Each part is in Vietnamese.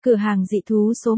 Cửa hàng dị thú số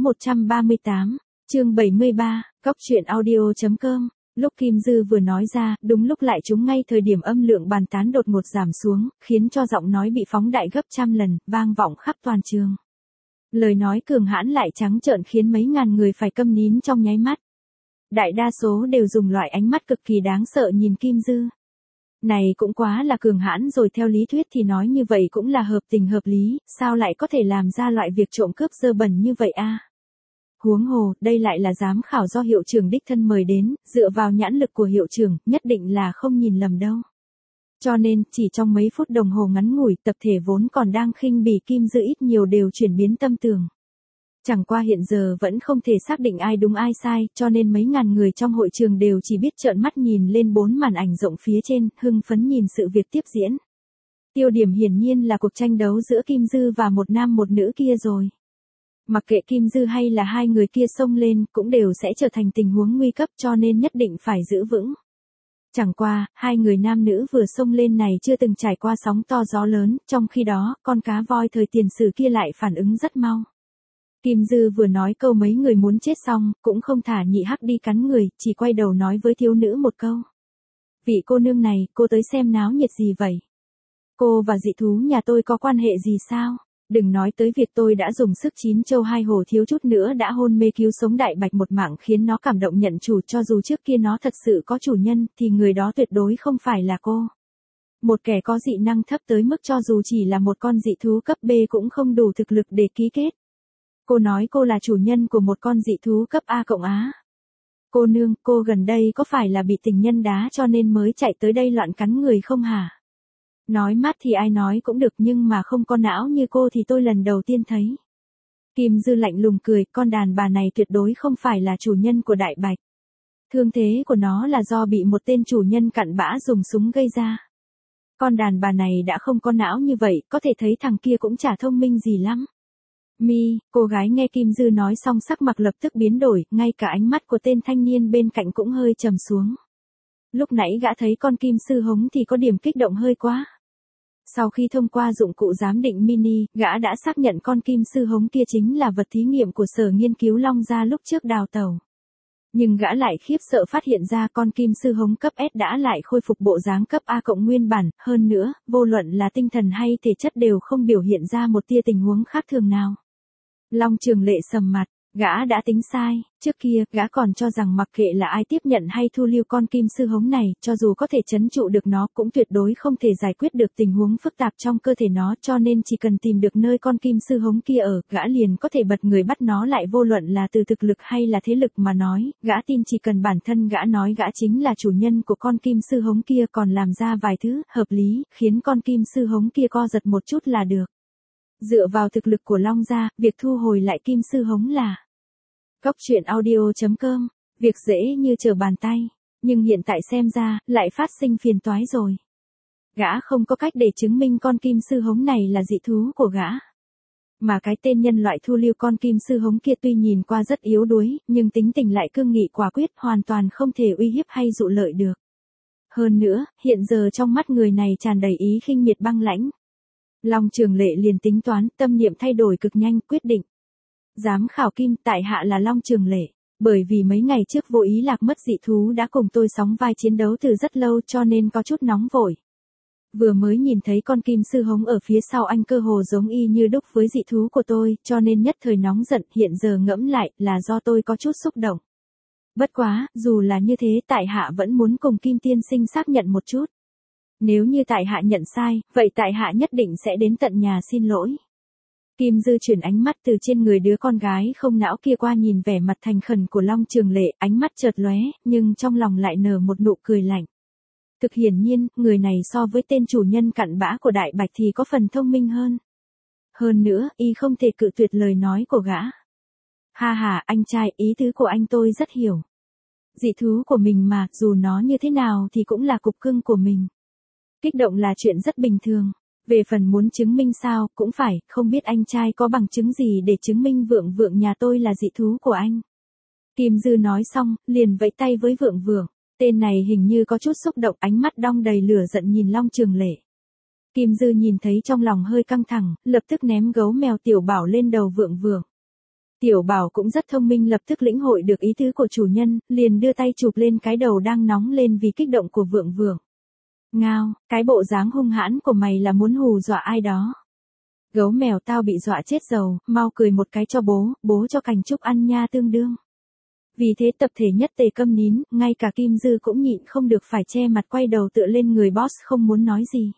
138, chương 73, Cóc truyện audio.com. Lúc Kim Dư vừa nói ra, đúng lúc lại trúng ngay thời điểm âm lượng bàn tán đột ngột giảm xuống, khiến cho giọng nói bị phóng đại gấp trăm lần, vang vọng khắp toàn trường. Lời nói cường hãn lại trắng trợn khiến mấy ngàn người phải câm nín trong nháy mắt. Đại đa số đều dùng loại ánh mắt cực kỳ đáng sợ nhìn Kim Dư. Này cũng quá là cường hãn rồi, theo lý thuyết thì nói như vậy cũng là hợp tình hợp lý, sao lại có thể làm ra loại việc trộm cướp dơ bẩn như vậy a? Huống hồ, đây lại là giám khảo do hiệu trưởng đích thân mời đến, dựa vào nhãn lực của hiệu trưởng, nhất định là không nhìn lầm đâu. Cho nên, chỉ trong mấy phút đồng hồ ngắn ngủi, tập thể vốn còn đang khinh bỉ Kim Dư ít nhiều đều chuyển biến tâm tưởng. Chẳng qua hiện giờ vẫn không thể xác định ai đúng ai sai, cho nên mấy ngàn người trong hội trường đều chỉ biết trợn mắt nhìn lên 4 màn ảnh rộng phía trên, hưng phấn nhìn sự việc tiếp diễn. Tiêu điểm hiển nhiên là cuộc tranh đấu giữa Kim Dư và một nam một nữ kia rồi. Mặc kệ Kim Dư hay là hai người kia xông lên, cũng đều sẽ trở thành tình huống nguy cấp, cho nên nhất định phải giữ vững. Chẳng qua, hai người nam nữ vừa xông lên này chưa từng trải qua sóng to gió lớn, trong khi đó, con cá voi thời tiền sử kia lại phản ứng rất mau. Kim Dư vừa nói câu mấy người muốn chết xong, cũng không thả nhị hắc đi cắn người, chỉ quay đầu nói với thiếu nữ một câu. Vị cô nương này, cô tới xem náo nhiệt gì vậy? Cô và dị thú nhà tôi có quan hệ gì sao? Đừng nói tới việc tôi đã dùng sức chín châu hai hổ thiếu chút nữa đã hôn mê cứu sống đại bạch một mạng khiến nó cảm động nhận chủ, cho dù trước kia nó thật sự có chủ nhân, thì người đó tuyệt đối không phải là cô. Một kẻ có dị năng thấp tới mức cho dù chỉ là một con dị thú cấp B cũng không đủ thực lực để ký kết. Cô nói cô là chủ nhân của một con dị thú cấp A cộng Á. Cô nương, cô gần đây có phải là bị tình nhân đá cho nên mới chạy tới đây loạn cắn người không hả? Nói mát thì ai nói cũng được, nhưng mà không có não như cô thì tôi lần đầu tiên thấy. Kim Dư lạnh lùng cười, con đàn bà này tuyệt đối không phải là chủ nhân của đại bạch. Thương thế của nó là do bị một tên chủ nhân cặn bã dùng súng gây ra. Con đàn bà này đã không có não như vậy, có thể thấy thằng kia cũng chả thông minh gì lắm. Cô gái nghe Kim Dư nói xong sắc mặt lập tức biến đổi, ngay cả ánh mắt của tên thanh niên bên cạnh cũng hơi trầm xuống. Lúc nãy gã thấy con kim sư hống thì có điểm kích động hơi quá. Sau khi thông qua dụng cụ giám định mini, gã đã xác nhận con kim sư hống kia chính là vật thí nghiệm của sở nghiên cứu Long Gia lúc trước đào tàu. Nhưng gã lại khiếp sợ phát hiện ra con kim sư hống cấp S đã lại khôi phục bộ dáng cấp A cộng nguyên bản, hơn nữa, vô luận là tinh thần hay thể chất đều không biểu hiện ra một tia tình huống khác thường nào. Long Trường Lệ sầm mặt, gã đã tính sai, trước kia, gã còn cho rằng mặc kệ là ai tiếp nhận hay thu lưu con kim sư hống này, cho dù có thể trấn trụ được nó cũng tuyệt đối không thể giải quyết được tình huống phức tạp trong cơ thể nó, cho nên chỉ cần tìm được nơi con kim sư hống kia ở, gã liền có thể bật người bắt nó lại, vô luận là từ thực lực hay là thế lực mà nói, gã tin chỉ cần bản thân gã nói gã chính là chủ nhân của con kim sư hống kia, còn làm ra vài thứ hợp lý, khiến con kim sư hống kia co giật một chút là được. Dựa vào thực lực của Long Gia, việc thu hồi lại kim sư hống là Cóc truyện audio.com, việc dễ như trở bàn tay, nhưng hiện tại xem ra, lại phát sinh phiền toái rồi. Gã không có cách để chứng minh con kim sư hống này là dị thú của gã. Mà cái tên nhân loại thu lưu con kim sư hống kia tuy nhìn qua rất yếu đuối, nhưng tính tình lại cương nghị quả quyết, hoàn toàn không thể uy hiếp hay dụ lợi được. Hơn nữa, hiện giờ trong mắt người này tràn đầy ý khinh miệt băng lãnh. Long Trường Lệ liền tính toán, tâm niệm thay đổi cực nhanh, quyết định. Giám khảo Kim, tại hạ là Long Trường Lệ, bởi vì mấy ngày trước vô ý lạc mất dị thú đã cùng tôi sóng vai chiến đấu từ rất lâu cho nên có chút nóng vội. Vừa mới nhìn thấy con kim sư hống ở phía sau anh cơ hồ giống y như đúc với dị thú của tôi, cho nên nhất thời nóng giận, hiện giờ ngẫm lại là do tôi có chút xúc động. Bất quá, dù là như thế tại hạ vẫn muốn cùng Kim tiên sinh xác nhận một chút. Nếu như tại hạ nhận sai, vậy tại hạ nhất định sẽ đến tận nhà xin lỗi. Kim Dư chuyển ánh mắt từ trên người đứa con gái không não kia qua nhìn vẻ mặt thành khẩn của Long Trường Lệ, ánh mắt chợt lóe, nhưng trong lòng lại nở một nụ cười lạnh. Thực hiển nhiên, người này so với tên chủ nhân cặn bã của Đại Bạch thì có phần thông minh hơn. Hơn nữa, y không thể cự tuyệt lời nói của gã. Ha ha, anh trai, ý tứ của anh tôi rất hiểu. Dị thú của mình mà, dù nó như thế nào thì cũng là cục cưng của mình. Kích động là chuyện rất bình thường. Về phần muốn chứng minh sao, cũng phải, không biết anh trai có bằng chứng gì để chứng minh Vượng Vượng nhà tôi là dị thú của anh. Kim Dư nói xong, liền vẫy tay với Vượng Vượng. Tên này hình như có chút xúc động, ánh mắt đong đầy lửa giận nhìn Long Trường Lệ. Kim Dư nhìn thấy trong lòng hơi căng thẳng, lập tức ném gấu mèo tiểu bảo lên đầu Vượng Vượng. Tiểu Bảo cũng rất thông minh, lập tức lĩnh hội được ý tứ của chủ nhân, liền đưa tay chụp lên cái đầu đang nóng lên vì kích động của Vượng Vượng. Ngao, cái bộ dáng hung hãn của mày là muốn hù dọa ai đó. Gấu mèo tao bị dọa chết dầu, mau cười một cái cho bố cho cành trúc ăn nha tương đương. Vì thế tập thể nhất tề câm nín, ngay cả Kim Dư cũng nhịn không được phải che mặt quay đầu tựa lên người boss không muốn nói gì.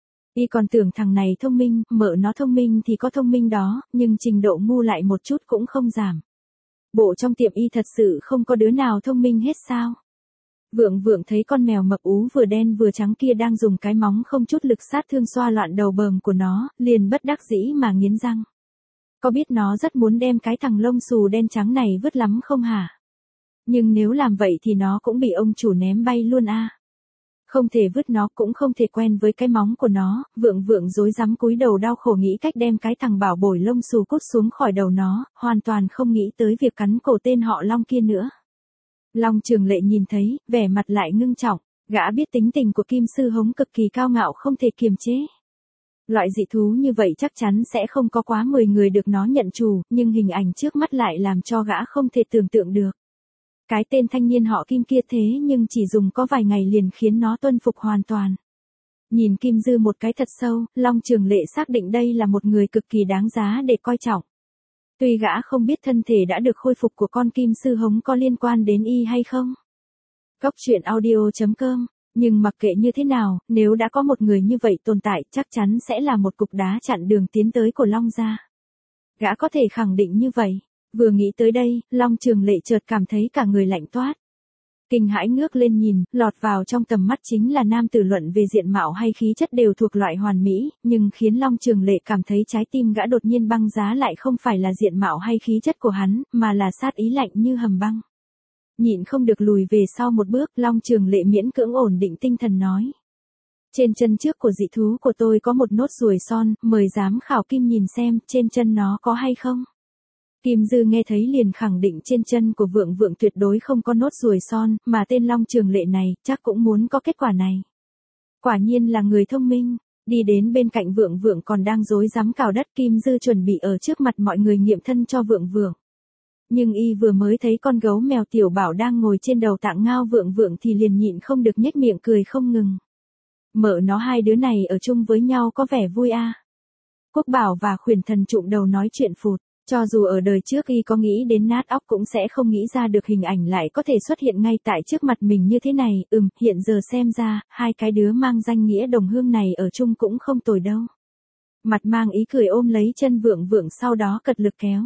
Y còn tưởng thằng này thông minh, mợ nó thông minh thì có thông minh đó, nhưng trình độ ngu lại một chút cũng không giảm. Bộ trong tiệm y thật sự không có đứa nào thông minh hết sao? Vượng Vượng thấy con mèo mập ú vừa đen vừa trắng kia đang dùng cái móng không chút lực sát thương xoa loạn đầu bờm của nó, liền bất đắc dĩ mà nghiến răng. Có biết nó rất muốn đem cái thằng lông xù đen trắng này vứt lắm không hả? Nhưng nếu làm vậy thì nó cũng bị ông chủ ném bay luôn a. Không thể vứt nó, cũng không thể quen với cái móng của nó. Vượng Vượng rối rắm cúi đầu đau khổ nghĩ cách đem cái thằng bảo bối lông xù cút xuống khỏi đầu nó, hoàn toàn không nghĩ tới việc cắn cổ tên họ Long kia nữa. Long Trường Lệ nhìn thấy, vẻ mặt lại ngưng trọng, gã biết tính tình của Kim Sư Hống cực kỳ cao ngạo không thể kiềm chế. Loại dị thú như vậy chắc chắn sẽ không có quá 10 người được nó nhận chủ, nhưng hình ảnh trước mắt lại làm cho gã không thể tưởng tượng được. Cái tên thanh niên họ Kim kia thế nhưng chỉ dùng có vài ngày liền khiến nó tuân phục hoàn toàn. Nhìn Kim Dư một cái thật sâu, Long Trường Lệ xác định đây là một người cực kỳ đáng giá để coi trọng. Tuy gã không biết thân thể đã được khôi phục của con Kim Sư Hống có liên quan đến y hay không. Cóc truyện audio.com, nhưng mặc kệ như thế nào, nếu đã có một người như vậy tồn tại chắc chắn sẽ là một cục đá chặn đường tiến tới của Long gia. Gã có thể khẳng định như vậy. Vừa nghĩ tới đây, Long Trường Lệ chợt cảm thấy cả người lạnh toát. Kinh hãi ngước lên nhìn, lọt vào trong tầm mắt chính là nam tử luận về diện mạo hay khí chất đều thuộc loại hoàn mỹ, nhưng khiến Long Trường Lệ cảm thấy trái tim gã đột nhiên băng giá lại không phải là diện mạo hay khí chất của hắn, mà là sát ý lạnh như hầm băng. Nhịn không được lùi về sau một bước, Long Trường Lệ miễn cưỡng ổn định tinh thần nói. Trên chân trước của dị thú của tôi có một nốt ruồi son, mời giám khảo Kim nhìn xem, trên chân nó có hay không? Kim Dư nghe thấy liền khẳng định trên chân của Vượng Vượng tuyệt đối không có nốt ruồi son, mà tên Long Trường Lệ này chắc cũng muốn có kết quả này. Quả nhiên là người thông minh, đi đến bên cạnh Vượng Vượng còn đang rối rắm cào đất, Kim Dư chuẩn bị ở trước mặt mọi người nghiệm thân cho Vượng Vượng. Nhưng y vừa mới thấy con gấu mèo Tiểu Bảo đang ngồi trên đầu tạng ngao Vượng Vượng thì liền nhịn không được nhếch miệng cười không ngừng. Mợ nó hai đứa này ở chung với nhau có vẻ vui a. Quốc Bảo và Khuyển Thần trụm đầu nói chuyện phụt. Cho dù ở đời trước y có nghĩ đến nát óc cũng sẽ không nghĩ ra được hình ảnh lại có thể xuất hiện ngay tại trước mặt mình như thế này. Hiện giờ xem ra, hai cái đứa mang danh nghĩa đồng hương này ở chung cũng không tồi đâu. Mặt mang ý cười ôm lấy chân Vượng Vượng sau đó cật lực kéo.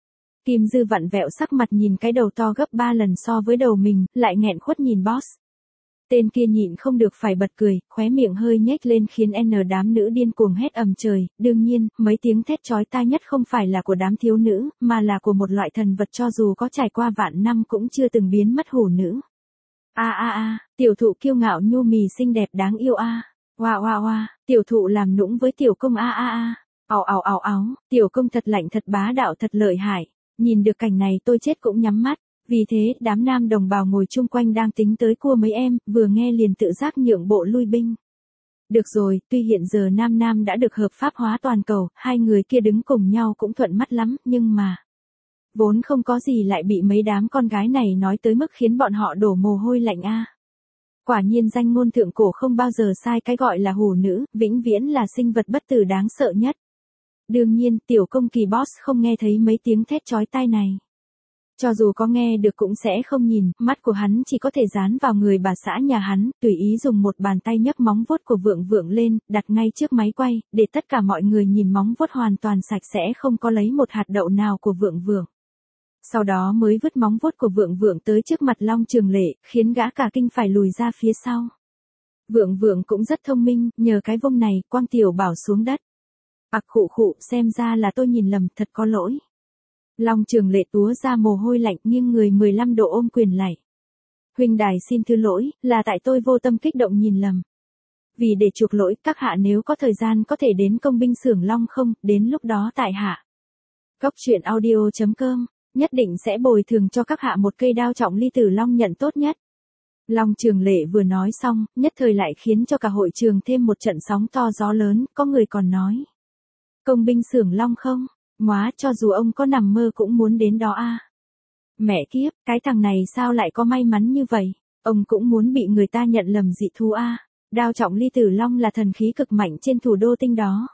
Kim Dư vặn vẹo sắc mặt nhìn cái đầu to gấp 3 lần so với đầu mình, lại nghẹn khuất nhìn boss. Tên kia nhịn không được phải bật cười, khóe miệng hơi nhếch lên khiến đám nữ điên cuồng hét ầm trời. Đương nhiên, mấy tiếng thét chói tai nhất không phải là của đám thiếu nữ, mà là của một loại thần vật cho dù có trải qua vạn năm cũng chưa từng biến mất hủ nữ. Tiểu thụ kiêu ngạo nhu mì xinh đẹp đáng yêu a. Tiểu thụ làm nũng với tiểu công áo, tiểu công thật lạnh thật bá đạo thật lợi hại. Nhìn được cảnh này tôi chết cũng nhắm mắt. Vì thế, đám nam đồng bào ngồi chung quanh đang tính tới cua mấy em, vừa nghe liền tự giác nhượng bộ lui binh. Được rồi, tuy hiện giờ nam đã được hợp pháp hóa toàn cầu, hai người kia đứng cùng nhau cũng thuận mắt lắm, nhưng mà vốn không có gì lại bị mấy đám con gái này nói tới mức khiến bọn họ đổ mồ hôi lạnh a. Quả nhiên danh ngôn thượng cổ không bao giờ sai, cái gọi là hủ nữ, vĩnh viễn là sinh vật bất tử đáng sợ nhất. Đương nhiên, tiểu công kỳ boss không nghe thấy mấy tiếng thét chói tai này. Cho dù có nghe được cũng sẽ không nhìn, mắt của hắn chỉ có thể dán vào người bà xã nhà hắn, tùy ý dùng một bàn tay nhấc móng vuốt của Vượng Vượng lên, đặt ngay trước máy quay, để tất cả mọi người nhìn móng vuốt hoàn toàn sạch sẽ không có lấy một hạt đậu nào của Vượng Vượng. Sau đó mới vứt móng vuốt của Vượng Vượng tới trước mặt Long Trường Lệ, khiến gã cả kinh phải lùi ra phía sau. Vượng Vượng cũng rất thông minh, nhờ cái vung này, quăng Tiểu Bảo xuống đất. Khụ, xem ra là tôi nhìn lầm, thật có lỗi. Long Trường Lệ túa ra mồ hôi lạnh, nghiêng người 15 độ ôm quyền lạy. Huynh đài xin thứ lỗi, là tại tôi vô tâm kích động nhìn lầm. Vì để chuộc lỗi, các hạ nếu có thời gian có thể đến công binh xưởng Long không, đến lúc đó tại hạ. Cóc truyện audio.com, nhất định sẽ bồi thường cho các hạ một cây đao trọng ly tử Long nhận tốt nhất. Long Trường Lệ vừa nói xong, nhất thời lại khiến cho cả hội trường thêm một trận sóng to gió lớn, có người còn nói. Công binh xưởng Long không? Móa, cho dù ông có nằm mơ cũng muốn đến đó a. Mẹ kiếp, cái thằng này sao lại có may mắn như vậy? Ông cũng muốn bị người ta nhận lầm dị thú a. Đao Trọng Ly Tử Long là thần khí cực mạnh trên thủ đô tinh đó.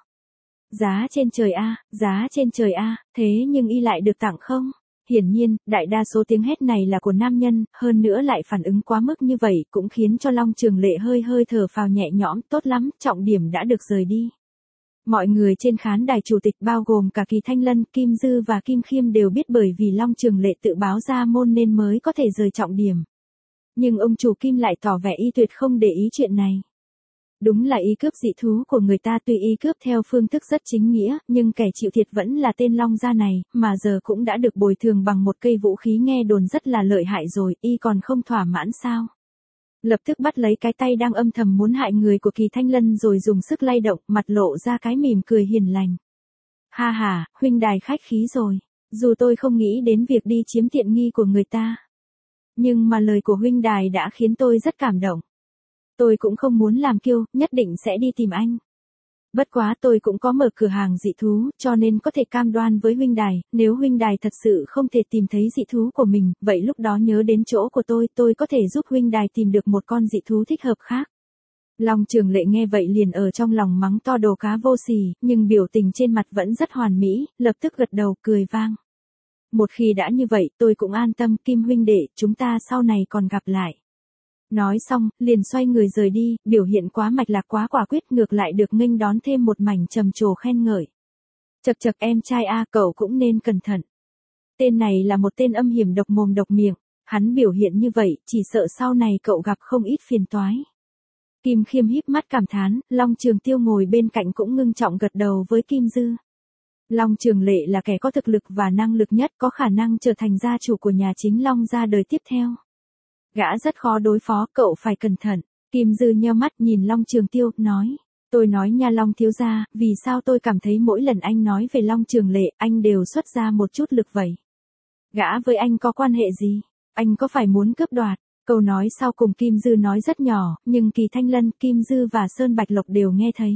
Giá trên trời a, giá trên trời a, thế nhưng y lại được tặng không? Hiển nhiên, đại đa số tiếng hét này là của nam nhân, hơn nữa lại phản ứng quá mức như vậy cũng khiến cho Long Trường Lệ hơi hơi thở phào nhẹ nhõm, tốt lắm, trọng điểm đã được rời đi. Mọi người trên khán đài chủ tịch bao gồm cả Kỳ Thanh Lân, Kim Dư và Kim Khiêm đều biết bởi vì Long Trường Lệ tự báo ra môn nên mới có thể rời trọng điểm. Nhưng ông chủ Kim lại tỏ vẻ y tuyệt không để ý chuyện này. Đúng là y cướp dị thú của người ta, tuy y cướp theo phương thức rất chính nghĩa, nhưng kẻ chịu thiệt vẫn là tên Long Gia này, mà giờ cũng đã được bồi thường bằng một cây vũ khí nghe đồn rất là lợi hại rồi, y còn không thỏa mãn sao? Lập tức bắt lấy cái tay đang âm thầm muốn hại người của Kỳ Thanh Lân rồi dùng sức lay động, mặt lộ ra cái mỉm cười hiền lành. Ha ha, huynh đài khách khí rồi, dù tôi không nghĩ đến việc đi chiếm tiện nghi của người ta. Nhưng mà lời của huynh đài đã khiến tôi rất cảm động. Tôi cũng không muốn làm kiêu, nhất định sẽ đi tìm anh. Bất quá tôi cũng có mở cửa hàng dị thú, cho nên có thể cam đoan với huynh đài, nếu huynh đài thật sự không thể tìm thấy dị thú của mình, vậy lúc đó nhớ đến chỗ của tôi có thể giúp huynh đài tìm được một con dị thú thích hợp khác. Long Trường Lệ nghe vậy liền ở trong lòng mắng to đồ cá vô sỉ, nhưng biểu tình trên mặt vẫn rất hoàn mỹ, lập tức gật đầu, cười vang. Một khi đã như vậy, tôi cũng an tâm, Kim huynh đệ, chúng ta sau này còn gặp lại. Nói xong, liền xoay người rời đi, biểu hiện quá mạch lạc quá quả quyết, ngược lại được nghênh đón thêm một mảnh trầm trồ khen ngợi. Chậc chậc em trai a, cậu cũng nên cẩn thận. Tên này là một tên âm hiểm độc mồm độc miệng, hắn biểu hiện như vậy, chỉ sợ sau này cậu gặp không ít phiền toái. Kim Khiêm híp mắt cảm thán, Long Trường Tiêu ngồi bên cạnh cũng ngưng trọng gật đầu với Kim Dư. Long Trường Lệ là kẻ có thực lực và năng lực nhất, có khả năng trở thành gia chủ của nhà chính Long gia đời tiếp theo. Gã rất khó đối phó, cậu phải cẩn thận. Kim Dư nheo mắt nhìn Long Trường Tiêu, nói. Tôi nói nha Long thiếu gia, vì sao tôi cảm thấy mỗi lần anh nói về Long Trường Lệ, anh đều xuất ra một chút lực vậy? Gã với anh có quan hệ gì? Anh có phải muốn cướp đoạt? Câu nói sau cùng Kim Dư nói rất nhỏ, nhưng Kỳ Thanh Lân, Kim Dư và Sơn Bạch Lộc đều nghe thấy.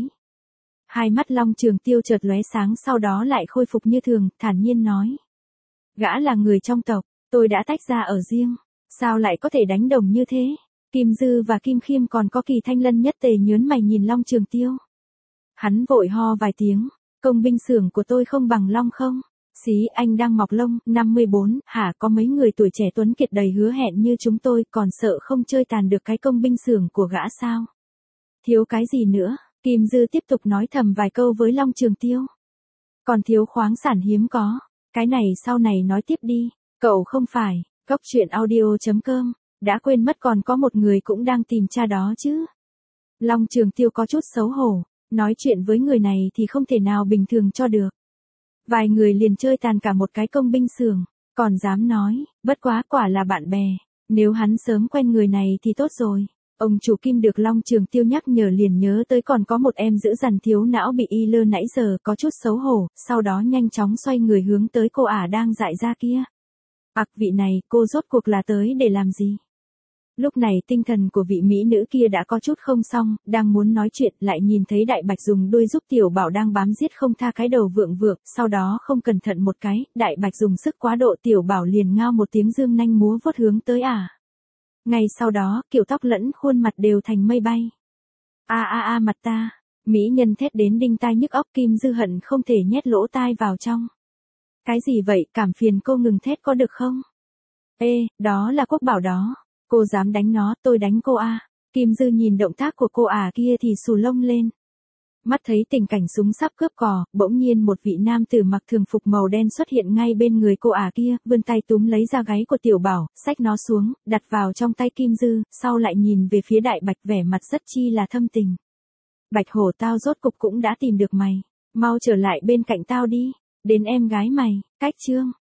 Hai mắt Long Trường Tiêu chợt lóe sáng, sau đó lại khôi phục như thường, thản nhiên nói. Gã là người trong tộc, tôi đã tách ra ở riêng. Sao lại có thể đánh đồng như thế? Kim Dư và Kim Khiêm còn có Kỳ Thanh Lân nhất tề nhớn mày nhìn Long Trường Tiêu. Hắn vội ho vài tiếng, công binh xưởng của tôi không bằng Long không? Xí, anh đang mọc lông, 54, hả, có mấy người tuổi trẻ tuấn kiệt đầy hứa hẹn như chúng tôi còn sợ không chơi tàn được cái công binh xưởng của gã sao? Thiếu cái gì nữa? Kim Dư tiếp tục nói thầm vài câu với Long Trường Tiêu. Còn thiếu khoáng sản hiếm có, cái này sau này nói tiếp đi, cậu không phải. Góc truyện audio.com, đã quên mất còn có một người cũng đang tìm cha đó chứ. Long Trường Tiêu có chút xấu hổ, nói chuyện với người này thì không thể nào bình thường cho được. Vài người liền chơi tàn cả một cái công binh xưởng, còn dám nói, bất quá quả là bạn bè, nếu hắn sớm quen người này thì tốt rồi. Ông chủ Kim được Long Trường Tiêu nhắc nhở liền nhớ tới còn có một em giữ dằn thiếu não bị y lơ nãy giờ, có chút xấu hổ, sau đó nhanh chóng xoay người hướng tới cô ả đang dại ra kia. Vị này, cô rốt cuộc là tới để làm gì? Lúc này tinh thần của vị mỹ nữ kia đã có chút không xong, đang muốn nói chuyện, lại nhìn thấy Đại Bạch dùng đuôi giúp Tiểu Bảo đang bám giết không tha cái đầu vượng vượng, sau đó không cẩn thận một cái, Đại Bạch dùng sức quá độ, Tiểu Bảo liền ngao một tiếng dương nanh múa vuốt hướng tới ả. Ngay sau đó, kiểu tóc lẫn khuôn mặt đều thành mây bay. Mặt ta, mỹ nhân thét đến đinh tai nhức óc, Kim Dư hận không thể nhét lỗ tai vào trong. Cái gì vậy, cảm phiền cô ngừng thét có được không? Ê, đó là Quốc Bảo đó. Cô dám đánh nó, tôi đánh cô a. Kim Dư nhìn động tác của cô kia thì xù lông lên. Mắt thấy tình cảnh súng sắp cướp cò, bỗng nhiên một vị nam tử mặc thường phục màu đen xuất hiện ngay bên người cô kia, vươn tay túm lấy da gáy của Tiểu Bảo, xách nó xuống, đặt vào trong tay Kim Dư, sau lại nhìn về phía Đại Bạch vẻ mặt rất chi là thâm tình. Bạch hổ, tao rốt cục cũng đã tìm được mày. Mau trở lại bên cạnh tao đi. Đến em gái mày, cách chương.